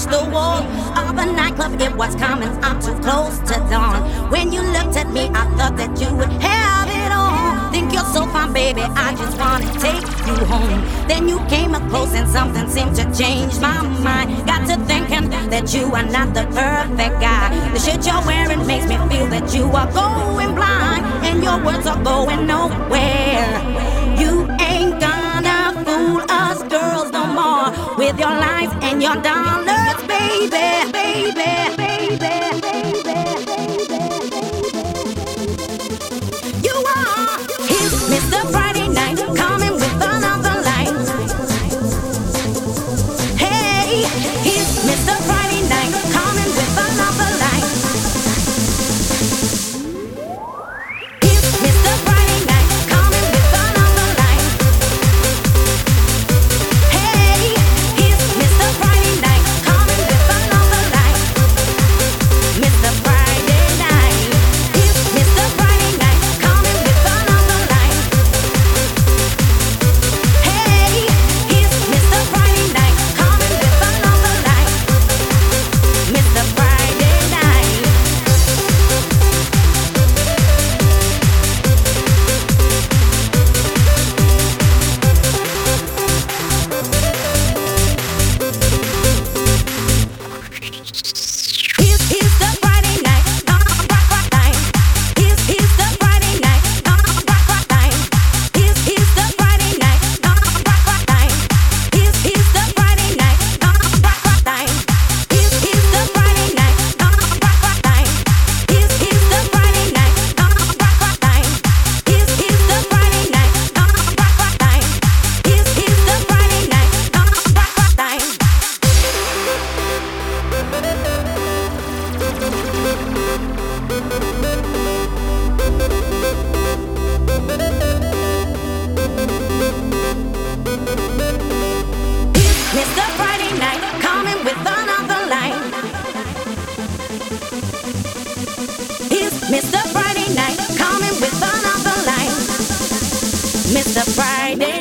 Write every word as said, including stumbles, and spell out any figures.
reached the wall of a nightclub. It was coming up too close to dawn. When you looked at me, I thought that you would have it all. Think you're so fine, baby, I just wanna take you home. Then you came up close and something seemed to change my mind. Got to thinking that you are not the perfect guy. The shit you're wearing makes me feel that you are going blind, and your words are going nowhere. You ain't gonna fool us girls no more with your lies and your dollars, baby, baby, baby, baby. You are he's Mister Friday Night, coming with another line. Hey, he's Mister Friday Night, coming with another line. He's Mister Friday Night, coming with another line. Hey, he's Mister Friday Night, coming with another line. Mister Friday Night, he's Mister Friday Night, coming with another line. Hey, he's Mister Friday Night, coming with another line. Mister Friday Night. He's he's the Friday night, uh, rock rock time. He's he's the Friday night, uh, rock rock time. He's he's the Friday night, uh, rock rock time. He's he's the Friday night, uh, rock rock time. He's he's the Friday night, uh, rock rock time. He's he's the Friday night, uh, rock rock time. He's he's the Friday night, uh, rock rock time. He's he's the Friday night, uh, rock rock time. Mister Friday Night, coming with another line. He's Mister Friday Night, coming with another line. Mister Friday